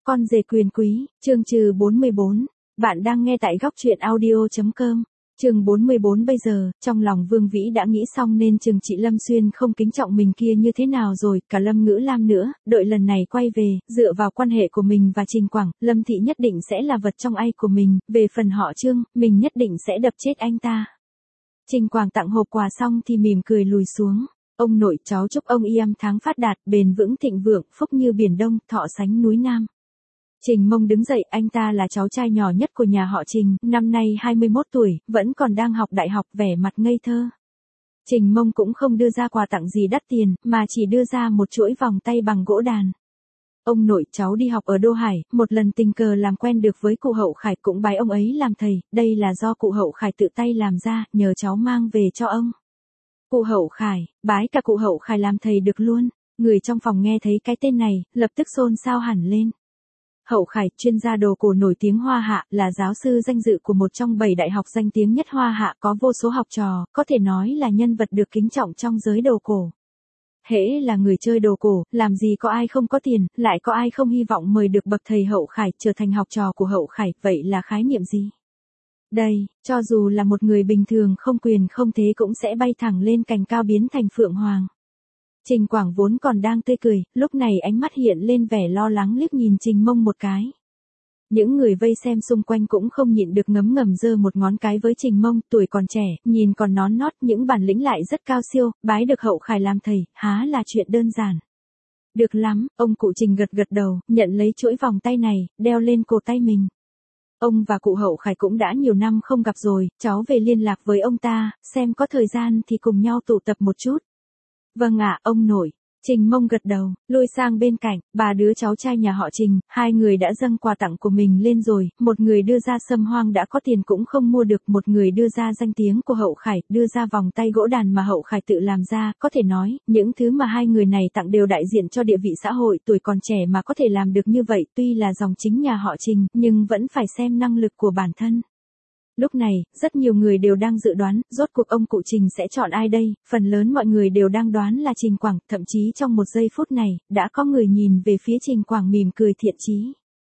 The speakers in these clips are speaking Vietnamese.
Con rể quyền quý, chương trừ 44. Bạn đang nghe tại góc truyện audio.com. Chương 44. Bây giờ, trong lòng Vương Vĩ đã nghĩ xong nên chừng chị Lâm Xuyên không kính trọng mình kia như thế nào rồi, cả Lâm Ngữ Lam nữa, đợi lần này quay về, dựa vào quan hệ của mình và Trình Quảng, Lâm Thị nhất định sẽ là vật trong ai của mình, về phần họ Trương, mình nhất định sẽ đập chết anh ta. Trình Quảng tặng hộp quà xong thì mỉm cười lùi xuống. Ông nội cháu chúc ông y tháng phát đạt, bền vững thịnh vượng, phúc như biển Đông, thọ sánh núi Nam. Trình Mông đứng dậy, anh ta là cháu trai nhỏ nhất của nhà họ Trình, năm nay 21 tuổi, vẫn còn đang học đại học, vẻ mặt ngây thơ. Trình Mông cũng không đưa ra quà tặng gì đắt tiền, mà chỉ đưa ra một chuỗi vòng tay bằng gỗ đàn. Ông nội cháu đi học ở Đô Hải, một lần tình cờ làm quen được với cụ Hậu Khải, cũng bái ông ấy làm thầy, đây là do cụ Hậu Khải tự tay làm ra, nhờ cháu mang về cho ông. Cụ Hậu Khải, bái cả cụ Hậu Khải làm thầy được luôn. Người trong phòng nghe thấy cái tên này, lập tức xôn xao hẳn lên. Hậu Khải, chuyên gia đồ cổ nổi tiếng Hoa Hạ, là giáo sư danh dự của một trong 7 đại học danh tiếng nhất Hoa Hạ, có vô số học trò, có thể nói là nhân vật được kính trọng trong giới đồ cổ. Hễ là người chơi đồ cổ, làm gì có ai không có tiền, lại có ai không hy vọng mời được bậc thầy Hậu Khải trở thành học trò của Hậu Khải, vậy là khái niệm gì? Đây, cho dù là một người bình thường không quyền không thế cũng sẽ bay thẳng lên cành cao biến thành phượng hoàng. Trình Quảng vốn còn đang tươi cười, lúc này ánh mắt hiện lên vẻ lo lắng liếc nhìn Trình Mông một cái. Những người vây xem xung quanh cũng không nhịn được ngấm ngầm giơ một ngón cái với Trình Mông, tuổi còn trẻ, nhìn còn nón nót, những bản lĩnh lại rất cao siêu, bái được Hậu Khải làm thầy, há là chuyện đơn giản. Được lắm, ông cụ Trình gật gật đầu, nhận lấy chuỗi vòng tay này, đeo lên cổ tay mình. Ông và cụ Hậu Khải cũng đã nhiều năm không gặp rồi, cháu về liên lạc với ông ta, xem có thời gian thì cùng nhau tụ tập một chút. Vâng ạ, ông nội. Trình Mông gật đầu, lùi sang bên cạnh, ba đứa cháu trai nhà họ Trình, hai người đã dâng quà tặng của mình lên rồi, một người đưa ra sâm hoang đã có tiền cũng không mua được, một người đưa ra danh tiếng của Hậu Khải, đưa ra vòng tay gỗ đàn mà Hậu Khải tự làm ra, có thể nói, những thứ mà hai người này tặng đều đại diện cho địa vị xã hội, tuổi còn trẻ mà có thể làm được như vậy, tuy là dòng chính nhà họ Trình, nhưng vẫn phải xem năng lực của bản thân. Lúc này, rất nhiều người đều đang dự đoán, rốt cuộc ông cụ Trình sẽ chọn ai đây, phần lớn mọi người đều đang đoán là Trình Quảng, thậm chí trong một giây phút này, đã có người nhìn về phía Trình Quảng mỉm cười thiện chí.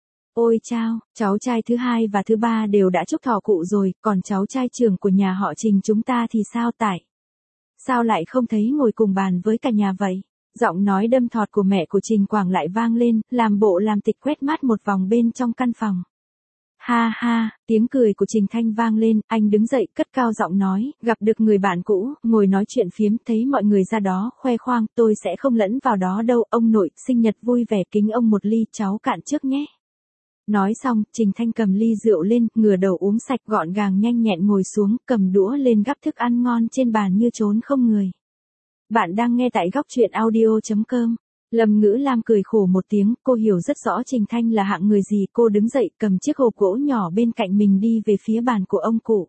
Ôi chao, cháu trai thứ hai và thứ ba đều đã chúc thọ cụ rồi, còn cháu trai trưởng của nhà họ Trình chúng ta thì sao tại? Sao lại không thấy ngồi cùng bàn với cả nhà vậy? Giọng nói đâm thọt của mẹ của Trình Quảng lại vang lên, làm bộ làm tịch quét mắt một vòng bên trong căn phòng. Ha ha, tiếng cười của Trình Thanh vang lên, anh đứng dậy, cất cao giọng nói, gặp được người bạn cũ, ngồi nói chuyện phiếm, thấy mọi người ra đó, khoe khoang, tôi sẽ không lẫn vào đó đâu, ông nội, sinh nhật vui vẻ, kính ông một ly, cháu cạn trước nhé. Nói xong, Trình Thanh cầm ly rượu lên, ngửa đầu uống sạch, gọn gàng nhanh nhẹn ngồi xuống, cầm đũa lên gắp thức ăn ngon trên bàn như trốn không người. Bạn đang nghe tại góc truyện audio.com. Lâm Ngữ Lam cười khổ một tiếng, cô hiểu rất rõ Trình Thanh là hạng người gì, cô đứng dậy cầm chiếc hộp gỗ nhỏ bên cạnh mình đi về phía bàn của ông cụ.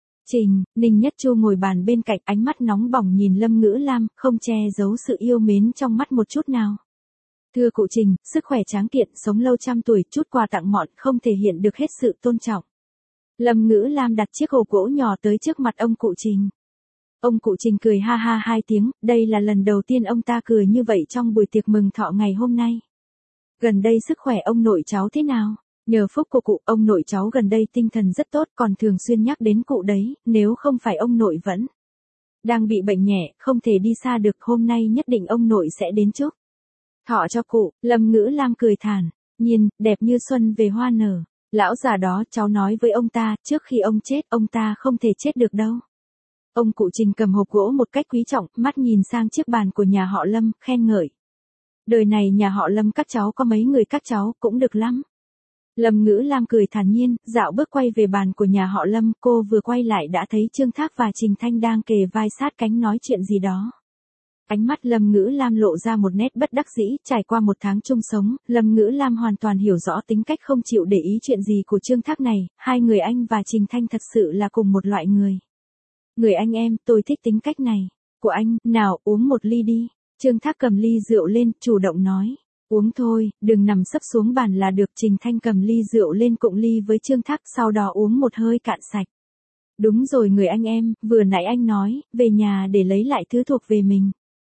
Ninh Nhất Chu ngồi bàn bên cạnh, ánh mắt nóng bỏng nhìn Lâm Ngữ Lam, không che giấu sự yêu mến trong mắt một chút nào. Thưa cụ Trình, sức khỏe tráng kiện, sống lâu trăm tuổi, chút quà tặng mọn, không thể hiện được hết sự tôn trọng. Lâm Ngữ Lam đặt chiếc hộp gỗ nhỏ tới trước mặt ông cụ Trình. Ông cụ Trình cười ha ha hai tiếng, đây là lần đầu tiên ông ta cười như vậy trong buổi tiệc mừng thọ ngày hôm nay. Gần đây sức khỏe ông nội cháu thế nào? Nhờ phúc của cụ, ông nội cháu gần đây tinh thần rất tốt, còn thường xuyên nhắc đến cụ đấy, nếu không phải ông nội vẫn đang bị bệnh nhẹ, không thể đi xa được, hôm nay nhất định ông nội sẽ đến chúc thọ cho cụ. Lâm Ngữ Lam cười thản nhiên, đẹp như xuân về hoa nở. Lão già đó, cháu nói với ông ta, trước khi ông chết, ông ta không thể chết được đâu. Ông cụ Trình cầm hộp gỗ một cách quý trọng, mắt nhìn sang chiếc bàn của nhà họ Lâm, khen ngợi. Đời này nhà họ Lâm các cháu có mấy người các cháu, cũng được lắm. Lâm Ngữ Lam cười thản nhiên, dạo bước quay về bàn của nhà họ Lâm, cô vừa quay lại đã thấy Trương Thác và Trình Thanh đang kề vai sát cánh nói chuyện gì đó. Ánh mắt Lâm Ngữ Lam lộ ra một nét bất đắc dĩ, trải qua một tháng chung sống, Lâm Ngữ Lam hoàn toàn hiểu rõ tính cách không chịu để ý chuyện gì của Trương Thác này, hai người anh và Trình Thanh thật sự là cùng một loại người. Người anh em, tôi thích tính cách này của anh, nào, uống một ly đi. Trương Thác cầm ly rượu lên, chủ động nói. Uống thôi, đừng nằm sấp xuống bàn là được. Trình Thanh cầm ly rượu lên cụng ly với Trương Thác, sau đó uống một hơi cạn sạch. Đúng rồi người anh em, vừa nãy anh nói, về nhà để lấy lại thứ thuộc về mình.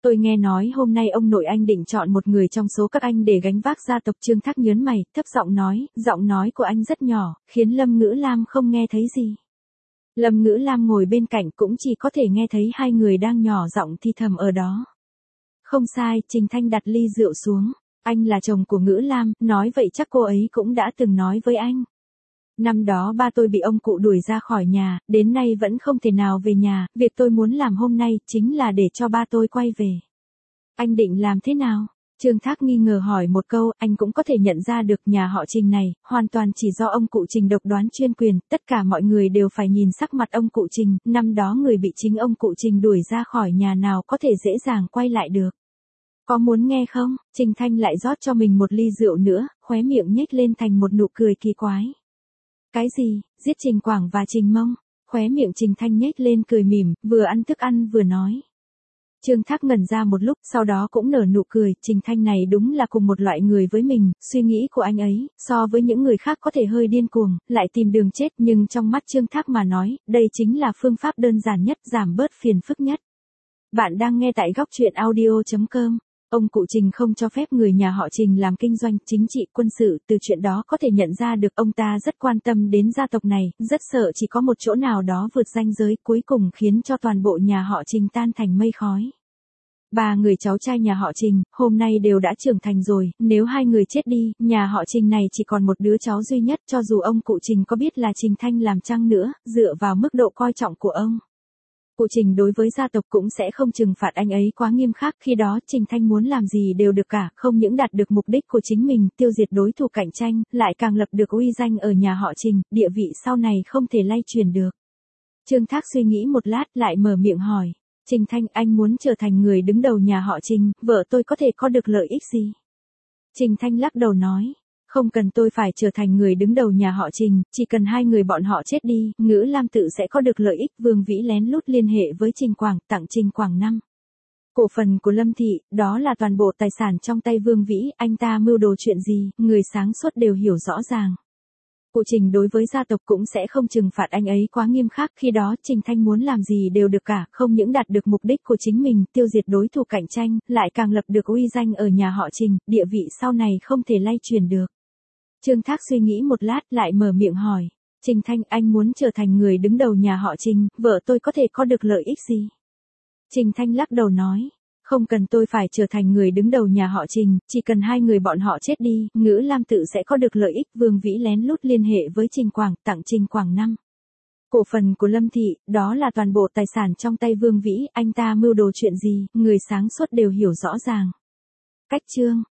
Tôi nghe nói hôm nay ông nội anh định chọn một người trong số các anh để gánh vác gia tộc. Trương Thác nhớn mày, thấp giọng nói của anh rất nhỏ, khiến Lâm Ngữ Lam không nghe thấy gì. Lâm Ngữ Lam ngồi bên cạnh cũng chỉ có thể nghe thấy hai người đang nhỏ giọng thì thầm ở đó. Không sai, Trình Thanh đặt ly rượu xuống. Anh là chồng của Ngữ Lam, nói vậy chắc cô ấy cũng đã từng nói với anh. Năm đó ba tôi bị ông cụ đuổi ra khỏi nhà, đến nay vẫn không thể nào về nhà, việc tôi muốn làm hôm nay chính là để cho ba tôi quay về. Anh định làm thế nào? Trương Thác nghi ngờ hỏi một câu, anh cũng có thể nhận ra được nhà họ Trình này, hoàn toàn chỉ do ông cụ Trình độc đoán chuyên quyền, tất cả mọi người đều phải nhìn sắc mặt ông cụ Trình, năm đó người bị chính ông cụ Trình đuổi ra khỏi nhà nào có thể dễ dàng quay lại được. Có muốn nghe không? Trình Thanh lại rót cho mình một ly rượu nữa, khóe miệng nhếch lên thành một nụ cười kỳ quái. Cái gì? Giết Trình Quảng và Trình Mông? Khóe miệng Trình Thanh nhếch lên cười mỉm, vừa ăn thức ăn vừa nói. Trương Thác ngẩn ra một lúc, sau đó cũng nở nụ cười, Trình Thanh này đúng là cùng một loại người với mình, suy nghĩ của anh ấy, so với những người khác có thể hơi điên cuồng, lại tìm đường chết, nhưng trong mắt Trương Thác mà nói, đây chính là phương pháp đơn giản nhất, giảm bớt phiền phức nhất. Bạn đang nghe tại góc truyện audio.com. Ông cụ Trình không cho phép người nhà họ Trình làm kinh doanh, chính trị, quân sự, từ chuyện đó có thể nhận ra được ông ta rất quan tâm đến gia tộc này, rất sợ chỉ có một chỗ nào đó vượt ranh giới, cuối cùng khiến cho toàn bộ nhà họ Trình tan thành mây khói. Ba người cháu trai nhà họ Trình, hôm nay đều đã trưởng thành rồi, nếu hai người chết đi, nhà họ Trình này chỉ còn một đứa cháu duy nhất, cho dù ông cụ Trình có biết là Trình Thanh làm chăng nữa, dựa vào mức độ coi trọng của ông. Cụ Trình đối với gia tộc cũng sẽ không trừng phạt anh ấy quá nghiêm khắc, khi đó Trình Thanh muốn làm gì đều được cả, không những đạt được mục đích của chính mình, tiêu diệt đối thủ cạnh tranh, lại càng lập được uy danh ở nhà họ Trình, địa vị sau này không thể lay chuyển được. Trương Thác suy nghĩ một lát lại mở miệng hỏi, Trình Thanh, anh muốn trở thành người đứng đầu nhà họ Trình, vợ tôi có thể có được lợi ích gì? Trình Thanh lắc đầu nói. Không cần tôi phải trở thành người đứng đầu nhà họ Trình, chỉ cần hai người bọn họ chết đi, Ngữ Lam tự sẽ có được lợi ích. Vương Vĩ lén lút liên hệ với Trình Quảng, tặng Trình Quảng 5 cổ phần của Lâm Thị, đó là toàn bộ tài sản trong tay Vương Vĩ, anh ta mưu đồ chuyện gì, người sáng suốt đều hiểu rõ ràng. Cụ Trình đối với gia tộc cũng sẽ không trừng phạt anh ấy quá nghiêm khắc, khi đó Trình Thanh muốn làm gì đều được cả, không những đạt được mục đích của chính mình, tiêu diệt đối thủ cạnh tranh, lại càng lập được uy danh ở nhà họ Trình, địa vị sau này không thể lay chuyển được. Trương Thác suy nghĩ một lát lại mở miệng hỏi, Trình Thanh, anh muốn trở thành người đứng đầu nhà họ Trình, vợ tôi có thể có được lợi ích gì? Trình Thanh lắc đầu nói, không cần tôi phải trở thành người đứng đầu nhà họ Trình, chỉ cần hai người bọn họ chết đi, Ngữ Lam tự sẽ có được lợi ích. Vương Vĩ lén lút liên hệ với Trình Quảng, tặng Trình Quảng 5 cổ phần của Lâm Thị, đó là toàn bộ tài sản trong tay Vương Vĩ, anh ta mưu đồ chuyện gì, người sáng suốt đều hiểu rõ ràng. Cách chương